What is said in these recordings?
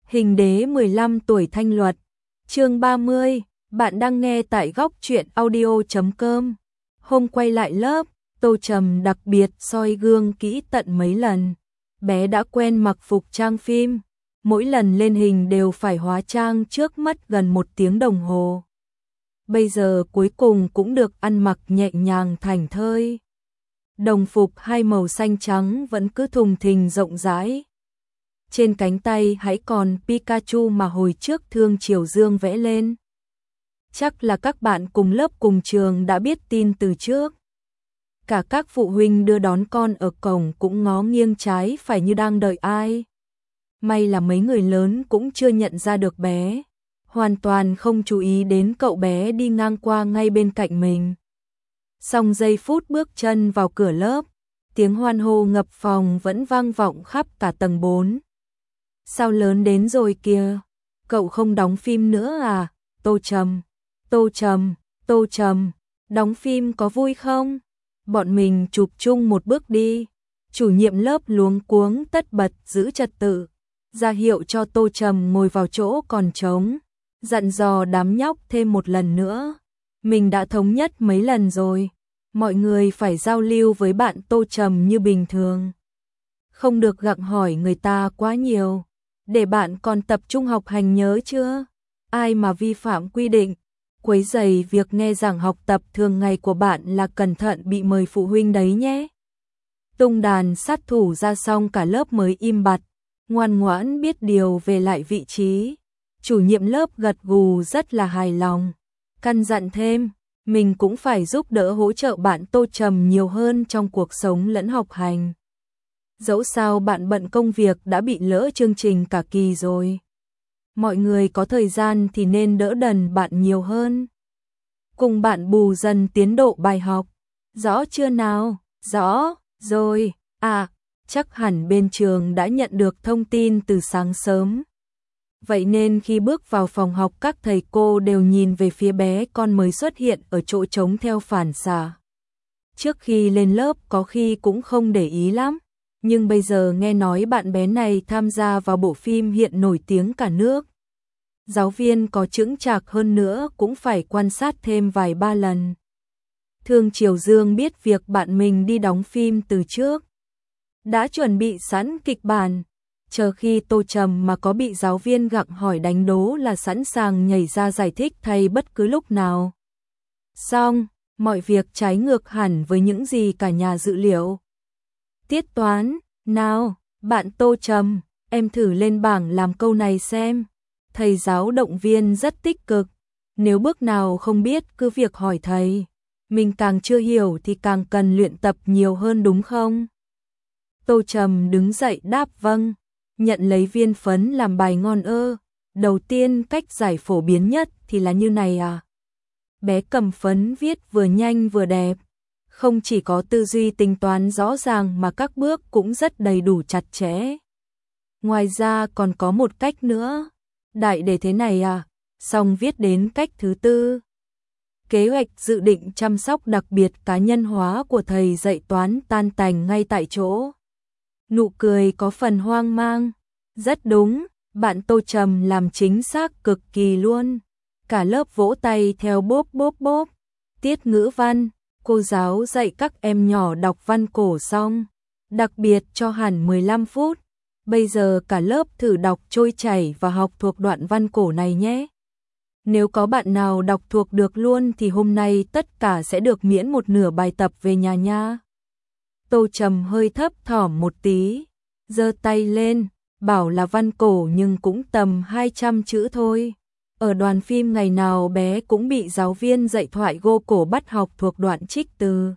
Hình đế 15 tuổi thanh luật. Chương 30, bạn đang nghe tại góc truyện audio.com. Hôm quay lại lớp, Tô Trầm đặc biệt soi gương kỹ tận mấy lần. Bé đã quen mặc phục trang phim, mỗi lần lên hình đều phải hóa trang trước mất gần 1 tiếng đồng hồ. Bây giờ cuối cùng cũng được ăn mặc nhẹ nhàng thảnh thơi. Đồng phục hai màu xanh trắng vẫn cứ thùng thình rộng rãi. Trên cánh tay hãy còn Pikachu mà hồi trước Thương Triều Dương vẽ lên. Chắc là các bạn cùng lớp cùng trường đã biết tin từ trước. Cả các phụ huynh đưa đón con ở cổng cũng ngó nghiêng trái phải như đang đợi ai. May là mấy người lớn cũng chưa nhận ra được bé, hoàn toàn không chú ý đến cậu bé đi ngang qua ngay bên cạnh mình. Xong giây phút bước chân vào cửa lớp, tiếng hoan hô ngập phòng vẫn vang vọng khắp cả tầng 4. Sao lớn đến rồi kìa, cậu không đóng phim nữa à? Tô Trầm, Tô Trầm, Tô Trầm, đóng phim có vui không? Bọn mình chụp chung một bước đi. Chủ nhiệm lớp luống cuống tất bật giữ trật tự, ra hiệu cho Tô Trầm ngồi vào chỗ còn trống, dặn dò đám nhóc thêm một lần nữa. Mình đã thống nhất mấy lần rồi, mọi người phải giao lưu với bạn Tô Trầm như bình thường. Không được gặng hỏi người ta quá nhiều, để bạn còn tập trung học hành nhớ chưa? Ai mà vi phạm quy định, quấy rầy việc nghe giảng học tập thường ngày của bạn là cẩn thận bị mời phụ huynh đấy nhé. Tung đàn sát thủ ra xong cả lớp mới im bặt, ngoan ngoãn biết điều về lại vị trí. Chủ nhiệm lớp gật gù rất là hài lòng, căn dặn thêm, mình cũng phải giúp đỡ hỗ trợ bạn Tô Trầm nhiều hơn trong cuộc sống lẫn học hành. Dẫu sao bạn bận công việc đã bị lỡ chương trình cả kỳ rồi. Mọi người có thời gian thì nên đỡ đần bạn nhiều hơn. Cùng bạn bù dần tiến độ bài học. Rõ chưa nào? Rõ, rồi. À, chắc hẳn bên trường đã nhận được thông tin từ sáng sớm. Vậy nên khi bước vào phòng học các thầy cô đều nhìn về phía bé con mới xuất hiện ở chỗ trống theo phản xạ. Trước khi lên lớp có khi cũng không để ý lắm, nhưng bây giờ nghe nói bạn bé này tham gia vào bộ phim hiện nổi tiếng cả nước. Giáo viên có chững chạc hơn nữa cũng phải quan sát thêm vài ba lần. Thương Triều Dương biết việc bạn mình đi đóng phim từ trước, đã chuẩn bị sẵn kịch bản, chờ khi Tô Trầm mà có bị giáo viên gặng hỏi đánh đố là sẵn sàng nhảy ra giải thích thay bất cứ lúc nào. Xong, mọi việc trái ngược hẳn với những gì cả nhà dự liệu. Tiết toán, nào, bạn Tô Trầm, em thử lên bảng làm câu này xem. Thầy giáo động viên rất tích cực, nếu bước nào không biết cứ việc hỏi thầy. Mình càng chưa hiểu thì càng cần luyện tập nhiều hơn đúng không? Tô Trầm đứng dậy đáp vâng, nhận lấy viên phấn làm bài ngon ơ. Đầu tiên cách giải phổ biến nhất thì là như này à? Bé cầm phấn viết vừa nhanh vừa đẹp, không chỉ có tư duy tính toán rõ ràng mà các bước cũng rất đầy đủ chặt chẽ. Ngoài ra còn có một cách nữa. Đại đề thế này à? Xong viết đến cách thứ tư. Kế hoạch dự định chăm sóc đặc biệt cá nhân hóa của thầy dạy toán tan tành ngay tại chỗ. Nụ cười có phần hoang mang. Rất đúng, bạn Tô Trầm làm chính xác cực kỳ luôn. Cả lớp vỗ tay theo bốp bốp bốp. Tiết ngữ văn, cô giáo dạy các em nhỏ đọc văn cổ xong, đặc biệt cho hẳn 15 phút. Bây giờ cả lớp thử đọc trôi chảy và học thuộc đoạn văn cổ này nhé. Nếu có bạn nào đọc thuộc được luôn thì hôm nay tất cả sẽ được miễn một nửa bài tập về nhà nha. Tô Trầm hơi thấp thỏm một tí, giơ tay lên, bảo là văn cổ nhưng cũng tầm 200 chữ thôi. Ở đoàn phim ngày nào bé cũng bị giáo viên dạy thoại gô cổ bắt học thuộc đoạn trích từ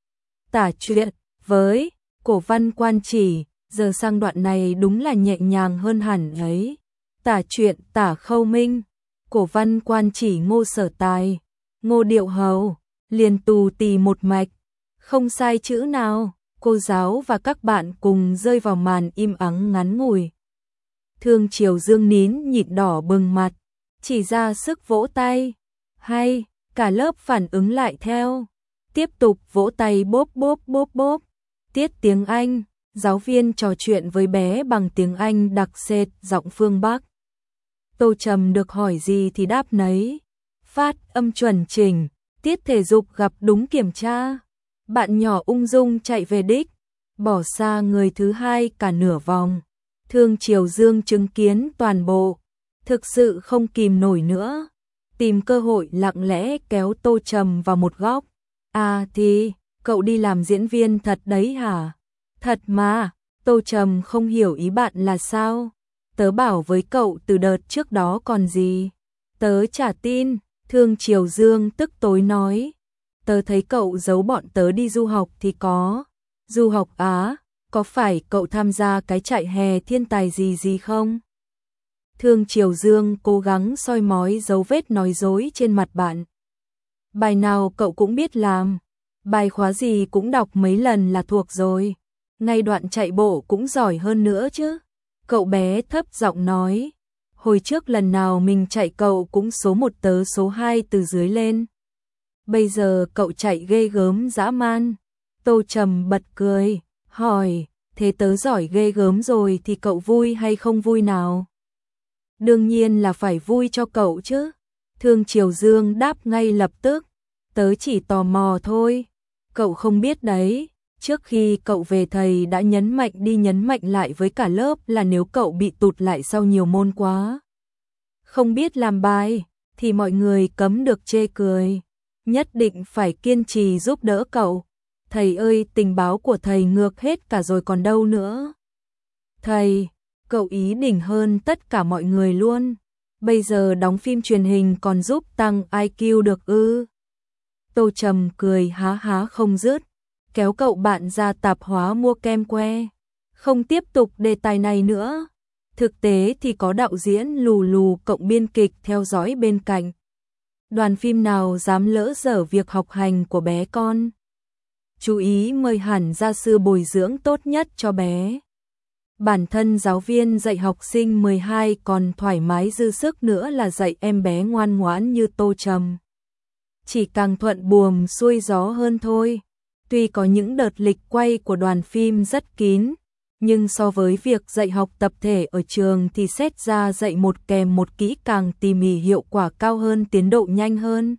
tả truyện với cổ văn quan chỉ. Giờ sang đoạn này đúng là nhẹ nhàng hơn hẳn ấy. Tả truyện Tả Khâu Minh, cổ văn quan chỉ Ngô Sở Tài, Ngô Điệu Hầu, liền tù tì một mạch, không sai chữ nào. Cô giáo và các bạn cùng rơi vào màn im ắng ngắn ngủi. Thương Triều Dương nín nhịn đỏ bừng mặt, chỉ ra sức vỗ tay. Hay, cả lớp phản ứng lại theo. Tiếp tục vỗ tay bốp bốp bốp bốp. Tiết tiếng Anh. Giáo viên trò chuyện với bé bằng tiếng Anh đặc sệt giọng phương Bắc. Tô Trầm được hỏi gì thì đáp nấy. Phát âm chuẩn chỉnh, tiết thể dục gặp đúng kiểm tra. Bạn nhỏ ung dung chạy về đích, bỏ xa người thứ hai cả nửa vòng. Thương Triều Dương chứng kiến toàn bộ, thực sự không kìm nổi nữa. Tìm cơ hội lặng lẽ kéo Tô Trầm vào một góc. À thì, cậu đi làm diễn viên thật đấy hả? Thật mà, Tô Trầm không hiểu ý bạn là sao. Tớ bảo với cậu từ đợt trước đó còn gì. Tớ chả tin, Thương Triều Dương tức tối nói. Tớ thấy cậu giấu bọn tớ đi du học thì có. Du học á, có phải cậu tham gia cái trại hè thiên tài gì không? Thương Triều Dương cố gắng soi mói dấu vết nói dối trên mặt bạn. Bài nào cậu cũng biết làm, bài khóa gì cũng đọc mấy lần là thuộc rồi. Ngay đoạn chạy bộ cũng giỏi hơn nữa chứ. Cậu bé thấp giọng nói, hồi trước lần nào mình chạy cậu cũng số 1 tớ số 2 từ dưới lên. Bây giờ cậu chạy ghê gớm dã man. Tô Trầm bật cười, hỏi, thế tớ giỏi ghê gớm rồi thì cậu vui hay không vui nào? Đương nhiên là phải vui cho cậu chứ. Thương Triều Dương đáp ngay lập tức, tớ chỉ tò mò thôi. Cậu không biết đấy, trước khi cậu về thầy đã nhấn mạnh lại với cả lớp là nếu cậu bị tụt lại sau nhiều môn quá, không biết làm bài, thì mọi người cấm được chê cười. Nhất định phải kiên trì giúp đỡ cậu. Thầy ơi, tình báo của thầy ngược hết cả rồi còn đâu nữa. Thầy, cậu ý đỉnh hơn tất cả mọi người luôn. Bây giờ đóng phim truyền hình còn giúp tăng IQ được ư? Tô Trầm cười há há không dứt, kéo cậu bạn ra tạp hóa mua kem que. Không tiếp tục đề tài này nữa. Thực tế thì có đạo diễn lù lù cộng biên kịch theo dõi bên cạnh. Đoàn phim nào dám lỡ dở việc học hành của bé con. Chú ý mời hẳn gia sư bồi dưỡng tốt nhất cho bé. Bản thân giáo viên dạy học sinh 12 còn thoải mái dư sức nữa là dạy em bé ngoan ngoãn như Tô Trầm. Chỉ càng thuận buồm xuôi gió hơn thôi. Tuy có những đợt lịch quay của đoàn phim rất kín, nhưng so với việc dạy học tập thể ở trường thì xét ra dạy một kèm một kỹ càng tỉ mỉ hiệu quả cao hơn, tiến độ nhanh hơn.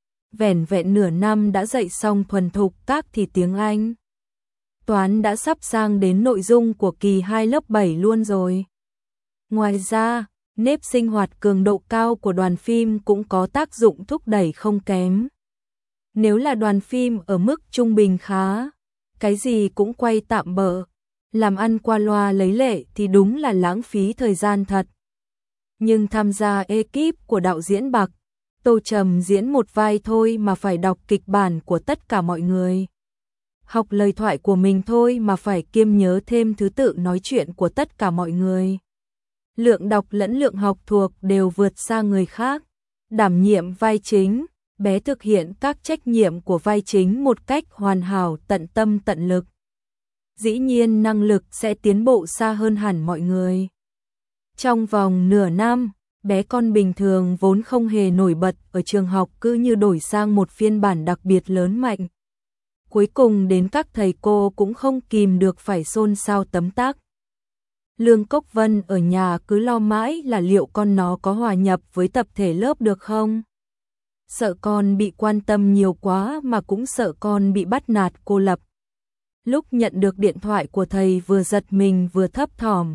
Vẻn vẹn nửa năm đã dạy xong thuần thục các thì tiếng Anh. Toán đã sắp sang đến nội dung của kỳ 2 lớp 7 luôn rồi. Ngoài ra, nếp sinh hoạt cường độ cao của đoàn phim cũng có tác dụng thúc đẩy không kém. Nếu là đoàn phim ở mức trung bình khá, cái gì cũng quay tạm bợ, làm ăn qua loa lấy lệ thì đúng là lãng phí thời gian thật. Nhưng tham gia ekip của đạo diễn Bạc, Tô Trầm diễn một vai thôi mà phải đọc kịch bản của tất cả mọi người. Học lời thoại của mình thôi mà phải kiêm nhớ thêm thứ tự nói chuyện của tất cả mọi người. Lượng đọc lẫn lượng học thuộc đều vượt xa người khác. Đảm nhiệm vai chính, bé thực hiện các trách nhiệm của vai chính một cách hoàn hảo, tận tâm tận lực. Dĩ nhiên năng lực sẽ tiến bộ xa hơn hẳn mọi người. Trong vòng nửa năm, bé con bình thường vốn không hề nổi bật ở trường học cứ như đổi sang một phiên bản đặc biệt lớn mạnh. Cuối cùng đến các thầy cô cũng không kìm được phải xôn xao tấm tắc. Lương Cốc Vân ở nhà cứ lo mãi là liệu con nó có hòa nhập với tập thể lớp được không? Sợ con bị quan tâm nhiều quá mà cũng sợ con bị bắt nạt cô lập. Lúc nhận được điện thoại của thầy vừa giật mình vừa thấp thỏm.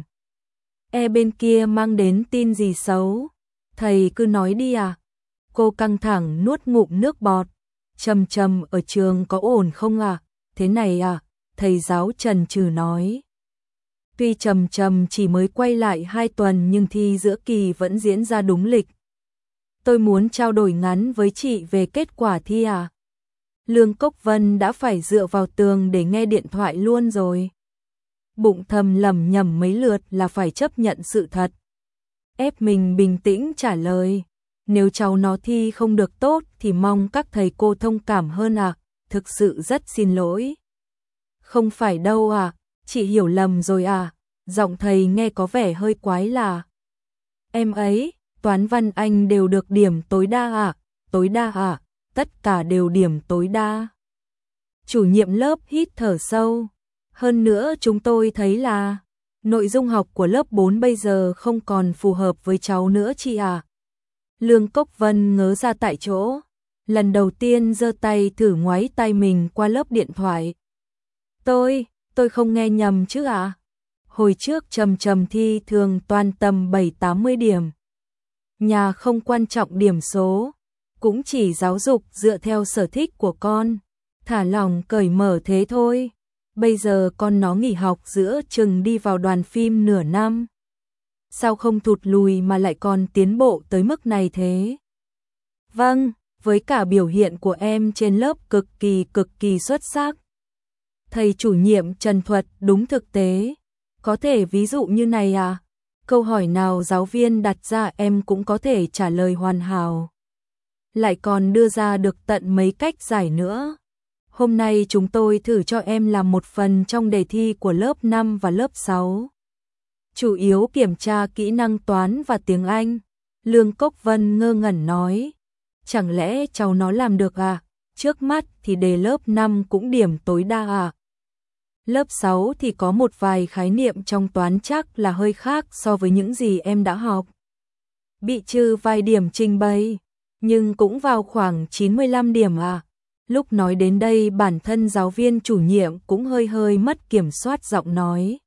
Bên kia mang đến tin gì xấu? Thầy cứ nói đi à? Cô căng thẳng nuốt ngụm nước bọt. Trầm ở trường có ổn không à? Thế này à? Thầy giáo chần chừ nói. Tuy Trầm chỉ mới quay lại 2 tuần nhưng thi giữa kỳ vẫn diễn ra đúng lịch. Tôi muốn trao đổi ngắn với chị về kết quả thi à? Lương Cốc Vân đã phải dựa vào tường để nghe điện thoại luôn rồi. Bụng thầm lẩm nhẩm mấy lượt là phải chấp nhận sự thật. Ép mình bình tĩnh trả lời. Nếu cháu nó thi không được tốt thì mong các thầy cô thông cảm hơn à, thực sự rất xin lỗi. Không phải đâu à, chị hiểu lầm rồi à, giọng thầy nghe có vẻ hơi quái lạ. Em ấy, toán văn anh đều được điểm tối đa à, tất cả đều điểm tối đa. Chủ nhiệm lớp hít thở sâu, hơn nữa chúng tôi thấy là Nội dung học của lớp 4 bây giờ không còn phù hợp với cháu nữa chị à? Lương Cốc Vân ngớ ra tại chỗ, lần đầu tiên giơ tay thử ngoáy tai mình qua lớp điện thoại. Tôi không nghe nhầm chứ ạ? Hồi trước Trầm thi thường toàn tầm 7-80 điểm. Nhà không quan trọng điểm số, cũng chỉ giáo dục dựa theo sở thích của con, thả lỏng cởi mở thế thôi. Bây giờ con nó nghỉ học giữa chừng đi vào đoàn phim nửa năm. Sao không thụt lùi mà lại còn tiến bộ tới mức này thế? Vâng, với cả biểu hiện của em trên lớp cực kỳ xuất sắc. Thầy chủ nhiệm Trần thuật đúng thực tế. Có thể ví dụ như này à? Câu hỏi nào giáo viên đặt ra em cũng có thể trả lời hoàn hảo. Lại còn đưa ra được tận mấy cách giải nữa. Hôm nay chúng tôi thử cho em làm một phần trong đề thi của lớp 5 và lớp 6. Chủ yếu kiểm tra kỹ năng toán và tiếng Anh. Lương Cốc Vân ngơ ngẩn nói. Chẳng lẽ cháu nó làm được à? Trước mắt thì đề lớp 5 cũng điểm tối đa à? Lớp 6 thì có một vài khái niệm trong toán chắc là hơi khác so với những gì em đã học. Bị trừ vài điểm trình bày, nhưng cũng vào khoảng 95 điểm à? Lúc nói đến đây bản thân giáo viên chủ nhiệm cũng hơi mất kiểm soát giọng nói.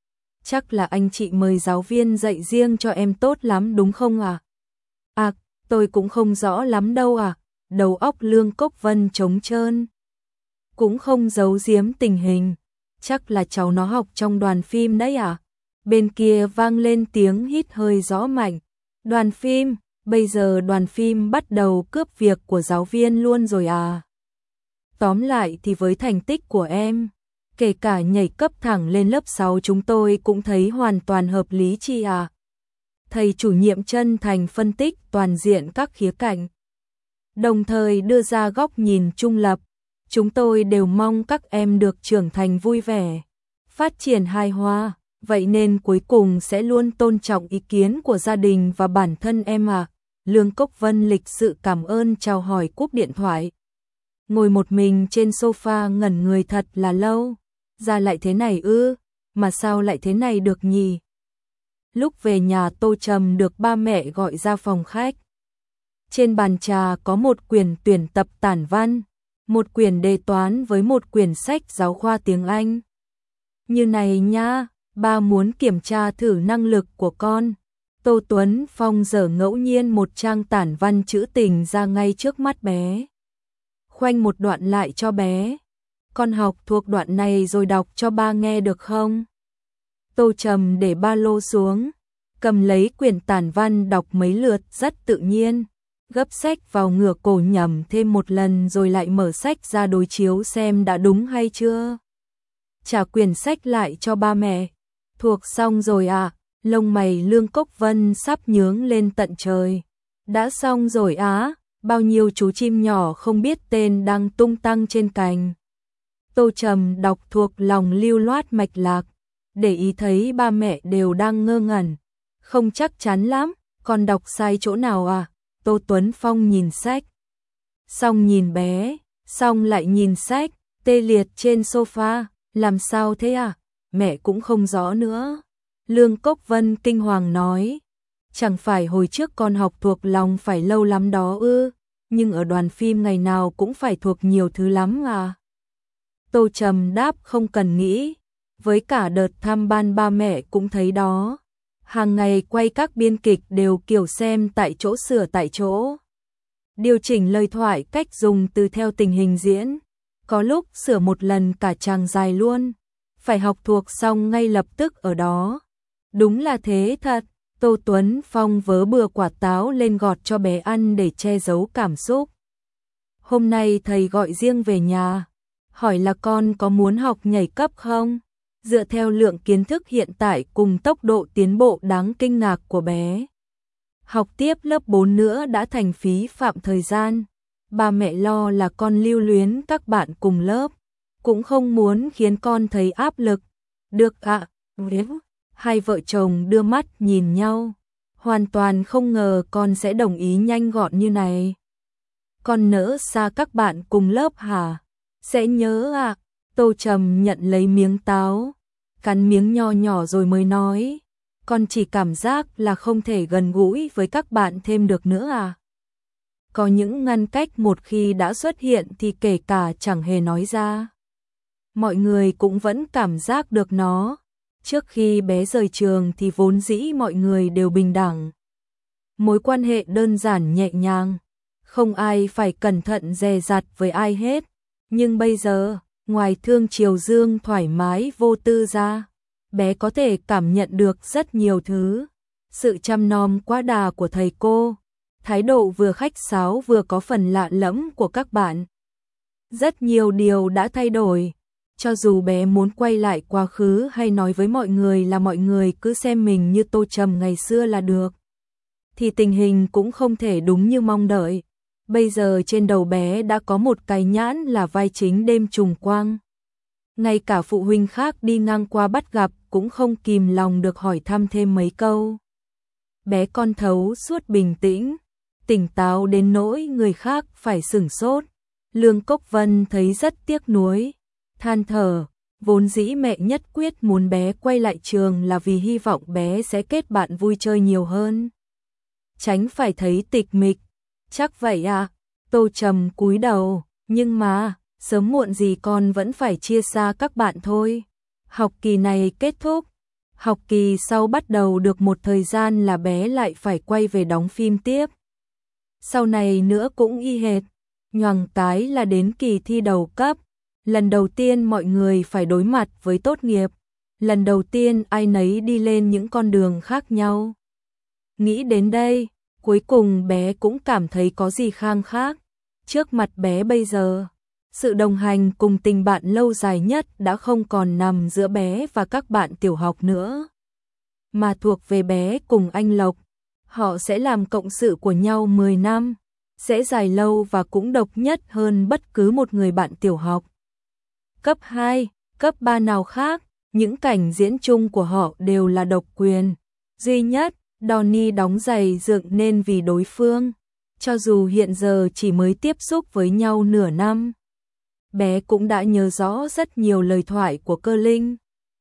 Chắc là anh chị mời giáo viên dạy riêng cho em tốt lắm đúng không à? À, tôi cũng không rõ lắm đâu à. Đầu óc Lương Cốc Vân trống trơn. Cũng không giấu giếm tình hình. Chắc là cháu nó học trong đoàn phim đấy à? Bên kia vang lên tiếng hít hơi gió mạnh. Đoàn phim, bây giờ đoàn phim bắt đầu cướp việc của giáo viên luôn rồi à? Tóm lại thì với thành tích của em, kể cả nhảy cấp thẳng lên lớp 6 chúng tôi cũng thấy hoàn toàn hợp lý chi à? Thầy chủ nhiệm chân thành phân tích toàn diện các khía cạnh, đồng thời đưa ra góc nhìn trung lập. Chúng tôi đều mong các em được trưởng thành vui vẻ, phát triển hài hòa, vậy nên cuối cùng sẽ luôn tôn trọng ý kiến của gia đình và bản thân em à. Lương Cốc Vân lịch sự cảm ơn chào hỏi cúp điện thoại. Ngồi một mình trên sofa ngẩn người thật là lâu. Ra lại thế này ư, mà sao lại thế này được nhỉ? Lúc về nhà Tô Trầm được ba mẹ gọi ra phòng khách. Trên bàn trà có một quyển tuyển tập tản văn, một quyển đề toán với một quyển sách giáo khoa tiếng Anh. Như này nha, ba muốn kiểm tra thử năng lực của con. Tô Tuấn Phong dở ngẫu nhiên một trang tản văn trữ tình ra ngay trước mắt bé. Khoanh một đoạn lại cho bé. Con học thuộc đoạn này rồi đọc cho ba nghe được không? Tô Trầm để ba lô xuống, cầm lấy quyển tản văn đọc mấy lượt rất tự nhiên. Gấp sách vào ngửa cổ nhẩm thêm một lần rồi lại mở sách ra đối chiếu xem đã đúng hay chưa. Trả quyển sách lại cho ba mẹ. Thuộc xong rồi à? Lông mày Lương Cốc Vân sắp nhướng lên tận trời. Đã xong rồi á? Bao nhiêu chú chim nhỏ không biết tên đang tung tăng trên cành. Tô Trầm đọc thuộc lòng lưu loát mạch lạc, để ý thấy ba mẹ đều đang ngơ ngẩn. Không chắc chắn lắm, con đọc sai chỗ nào à? Tô Tuấn Phong nhìn sách, xong nhìn bé, xong lại nhìn sách, tê liệt trên sofa. Làm sao thế à? Mẹ cũng không rõ nữa. Lương Cốc Vân kinh hoàng nói. Chẳng phải hồi trước con học thuộc lòng phải lâu lắm đó ư? Nhưng ở đoàn phim ngày nào cũng phải thuộc nhiều thứ lắm à? Tô Trầm đáp không cần nghĩ. Với cả đợt thăm ban ba mẹ cũng thấy đó. Hàng ngày quay các biên kịch đều kiểu xem tại chỗ sửa tại chỗ. Điều chỉnh lời thoại cách dùng từ theo tình hình diễn. Có lúc sửa một lần cả chàng dài luôn. Phải học thuộc xong ngay lập tức ở đó. Đúng là thế thật. Tô Tuấn Phong vớ bừa quả táo lên gọt cho bé ăn để che giấu cảm xúc. Hôm nay thầy gọi riêng về nhà. Hỏi là con có muốn học nhảy cấp không? Dựa theo lượng kiến thức hiện tại cùng tốc độ tiến bộ đáng kinh ngạc của bé. Học tiếp lớp 4 nữa đã thành phí phạm thời gian. Ba mẹ lo là con lưu luyến các bạn cùng lớp. Cũng không muốn khiến con thấy áp lực. Được ạ. Hai vợ chồng đưa mắt nhìn nhau. Hoàn toàn không ngờ con sẽ đồng ý nhanh gọn như này. Con nỡ xa các bạn cùng lớp hả? Sẽ nhớ ạ. Tô Trầm nhận lấy miếng táo. cắn miếng nho nhỏ rồi mới nói, con chỉ cảm giác là không thể gần gũi với các bạn thêm được nữa à. Có những ngăn cách một khi đã xuất hiện thì kể cả chẳng hề nói ra, mọi người cũng vẫn cảm giác được nó. Trước khi bé rời trường thì vốn dĩ mọi người đều bình đẳng. Mối quan hệ đơn giản nhẹ nhàng, không ai phải cẩn thận dè dặt với ai hết. Nhưng bây giờ, ngoài thương chiều dương thoải mái vô tư ra, bé có thể cảm nhận được rất nhiều thứ. Sự chăm nom quá đà của thầy cô, thái độ vừa khách sáo vừa có phần lạ lẫm của các bạn. Rất nhiều điều đã thay đổi. Cho dù bé muốn quay lại quá khứ hay nói với mọi người là mọi người cứ xem mình như Tô Trầm ngày xưa là được, thì tình hình cũng không thể đúng như mong đợi. Bây giờ trên đầu bé đã có một cái nhãn là vai chính đêm trùng quang. Ngay cả phụ huynh khác đi ngang qua bắt gặp cũng không kìm lòng được hỏi thăm thêm mấy câu. Bé con thấu suốt bình tĩnh, tỉnh táo đến nỗi người khác phải sửng sốt. Lương Cốc Vân thấy rất tiếc nuối, than thở, vốn dĩ mẹ nhất quyết muốn bé quay lại trường là vì hy vọng bé sẽ kết bạn vui chơi nhiều hơn, tránh phải thấy tịch mịch. Chắc vậy à? Tô Trầm cúi đầu, nhưng mà, sớm muộn gì con vẫn phải chia xa các bạn thôi. Học kỳ này kết thúc, học kỳ sau bắt đầu được một thời gian là bé lại phải quay về đóng phim tiếp. Sau này nữa cũng y hệt, nhoằng cái là đến kỳ thi đầu cấp. Lần đầu tiên mọi người phải đối mặt với tốt nghiệp, lần đầu tiên ai nấy đi lên những con đường khác nhau. Nghĩ đến đây, cuối cùng bé cũng cảm thấy có gì khang khác. Trước mặt bé bây giờ, sự đồng hành cùng tình bạn lâu dài nhất đã không còn nằm giữa bé và các bạn tiểu học nữa, mà thuộc về bé cùng anh Lộc. Họ sẽ làm cộng sự của nhau 10 năm, sẽ dài lâu và cũng độc nhất hơn bất cứ một người bạn tiểu học. Cấp 2, cấp 3 nào khác, những cảnh diễn chung của họ đều là độc quyền. Duy nhất, Donnie đóng giày dựng nên vì đối phương. Cho dù hiện giờ chỉ mới tiếp xúc với nhau nửa năm, bé cũng đã nhớ rõ rất nhiều lời thoại của Cơ Linh.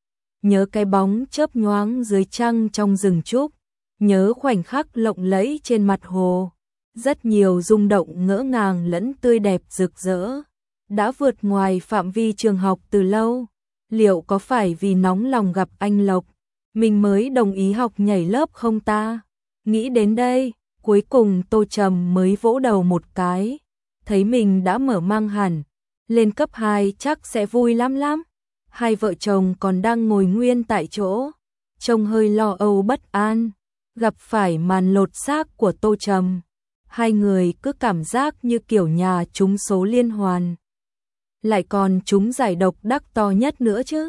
Nhớ cái bóng chớp nhoáng dưới trăng trong rừng trúc, nhớ khoảnh khắc lộng lẫy trên mặt hồ. Rất nhiều rung động ngỡ ngàng lẫn tươi đẹp rực rỡ, đã vượt ngoài phạm vi trường học từ lâu. Liệu có phải vì nóng lòng gặp anh Lộc, mình mới đồng ý học nhảy lớp không ta? Nghĩ đến đây, cuối cùng Tô Trầm mới vỗ đầu một cái, thấy mình đã mở mang hẳn. Lên cấp 2 chắc sẽ vui lắm lắm. Hai vợ chồng còn đang ngồi nguyên tại chỗ, trông hơi lo âu bất an. Gặp phải màn lột xác của Tô Trầm, hai người cứ cảm giác như kiểu nhà trúng số liên hoàn. Lại còn trúng giải độc đắc to nhất nữa chứ.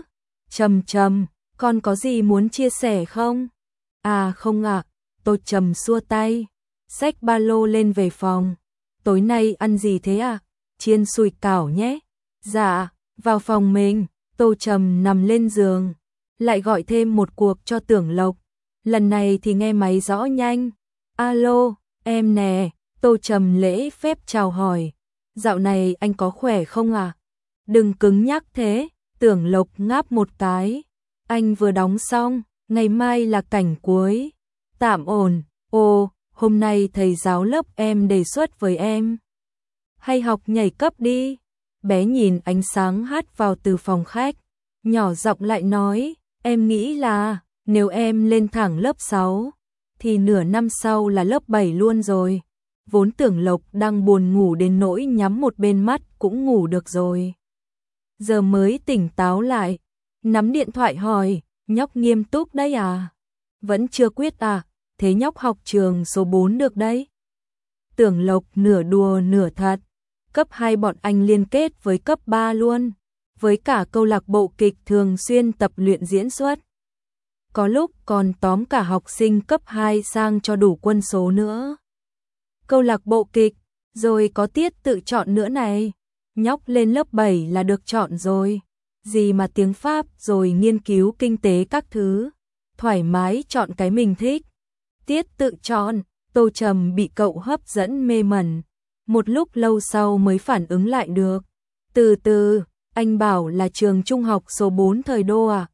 Trầm, con có gì muốn chia sẻ không? À không ạ, Tô Trầm xua tay, xách ba lô lên về phòng. Tối nay ăn gì thế à? Chiên sủi cảo nhé. Dạ, vào phòng mình. Tô Trầm nằm lên giường, lại gọi thêm một cuộc cho Tưởng Lộc. Lần này thì nghe máy rõ nhanh. Alo, em nè. Tô Trầm lễ phép chào hỏi. Dạo này anh có khỏe không à? Đừng cứng nhắc thế. Tưởng Lộc ngáp một cái. Anh vừa đóng xong, ngày mai là cảnh cuối. Tạm ổn. Ồ, hôm nay thầy giáo lớp em đề xuất với em, hay học nhảy cấp đi. Bé nhìn ánh sáng hắt vào từ phòng khách, nhỏ giọng lại nói, em nghĩ là nếu em lên thẳng lớp 6 thì nửa năm sau là lớp 7 luôn rồi. Vốn Tưởng Lộc đang buồn ngủ đến nỗi nhắm một bên mắt cũng ngủ được rồi, giờ mới tỉnh táo lại, nắm điện thoại hỏi, nhóc nghiêm túc đấy à? Vẫn chưa quyết à? Thế nhóc học trường số 4 được đấy. Tưởng Lộc nửa đùa nửa thật. Cấp 2 bọn anh liên kết với cấp 3 luôn, với cả câu lạc bộ kịch thường xuyên tập luyện diễn xuất. Có lúc còn tóm cả học sinh cấp 2 sang cho đủ quân số nữa. Câu lạc bộ kịch, rồi có tiết tự chọn nữa này. Nhóc lên lớp 7 là được chọn rồi. Gì mà tiếng Pháp rồi nghiên cứu kinh tế các thứ. Thoải mái chọn cái mình thích. Tiết tự chọn, Tô Trầm bị cậu hấp dẫn mê mẩn. Một lúc lâu sau mới phản ứng lại được. Từ từ, anh bảo là trường trung học số 4 thời Đô à?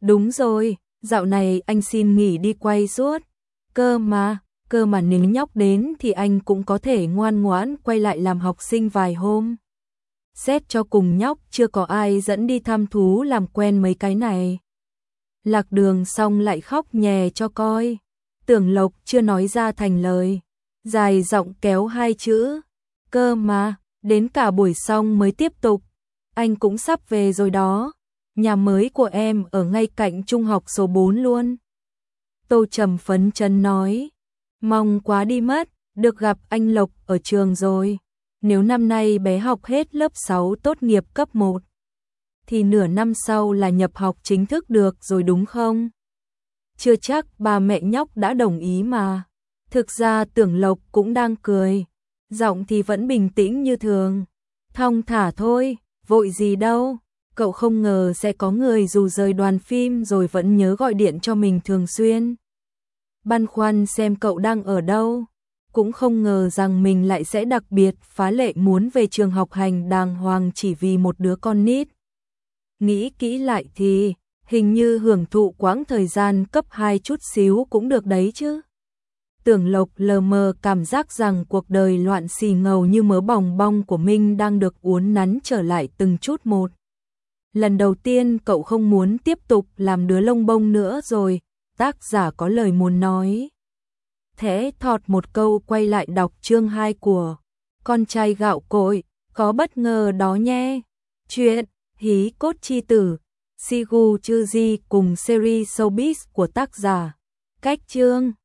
Đúng rồi, dạo này anh xin nghỉ đi quay suốt. Cơ mà nếu nhóc đến thì anh cũng có thể ngoan ngoãn quay lại làm học sinh vài hôm. Xét cho cùng nhóc chưa có ai dẫn đi thăm thú làm quen mấy cái này. Lạc Đường xong lại khóc nhè cho coi. Tưởng Lộc chưa nói ra thành lời, dài giọng kéo hai chữ. Cơ mà, đến cả buổi xong mới tiếp tục. Anh cũng sắp về rồi đó. Nhà mới của em ở ngay cạnh trung học số 4 luôn. Tô Trầm phấn chấn nói. Mong quá đi mất, được gặp anh Lộc ở trường rồi. Nếu năm nay bé học hết lớp 6 tốt nghiệp cấp 1, thì nửa năm sau là nhập học chính thức được rồi đúng không? Chưa chắc bà mẹ nhóc đã đồng ý mà. Thực ra Tưởng Lộc cũng đang cười, giọng thì vẫn bình tĩnh như thường. Thong thả thôi, vội gì đâu. Cậu không ngờ sẽ có người dù rời đoàn phim rồi vẫn nhớ gọi điện cho mình thường xuyên. Băn khoăn xem cậu đang ở đâu. Cũng không ngờ rằng mình lại sẽ đặc biệt phá lệ muốn về trường học hành đàng hoàng chỉ vì một đứa con nít. Nghĩ kỹ lại thì, hình như hưởng thụ quãng thời gian cấp 2 chút xíu cũng được đấy chứ. Tưởng Lộc lờ mờ cảm giác rằng cuộc đời loạn xì ngầu như mớ bòng bong của mình đang được uốn nắn trở lại từng chút một. Lần đầu tiên cậu không muốn tiếp tục làm đứa lông bông nữa rồi, tác giả có lời muốn nói. Thế thọt một câu quay lại đọc chương 2 của Con trai gạo cội, có bất ngờ đó nhé. Chuyện Hí cốt chi tử, Sigu Chuji cùng series showbiz của tác giả. Cách chương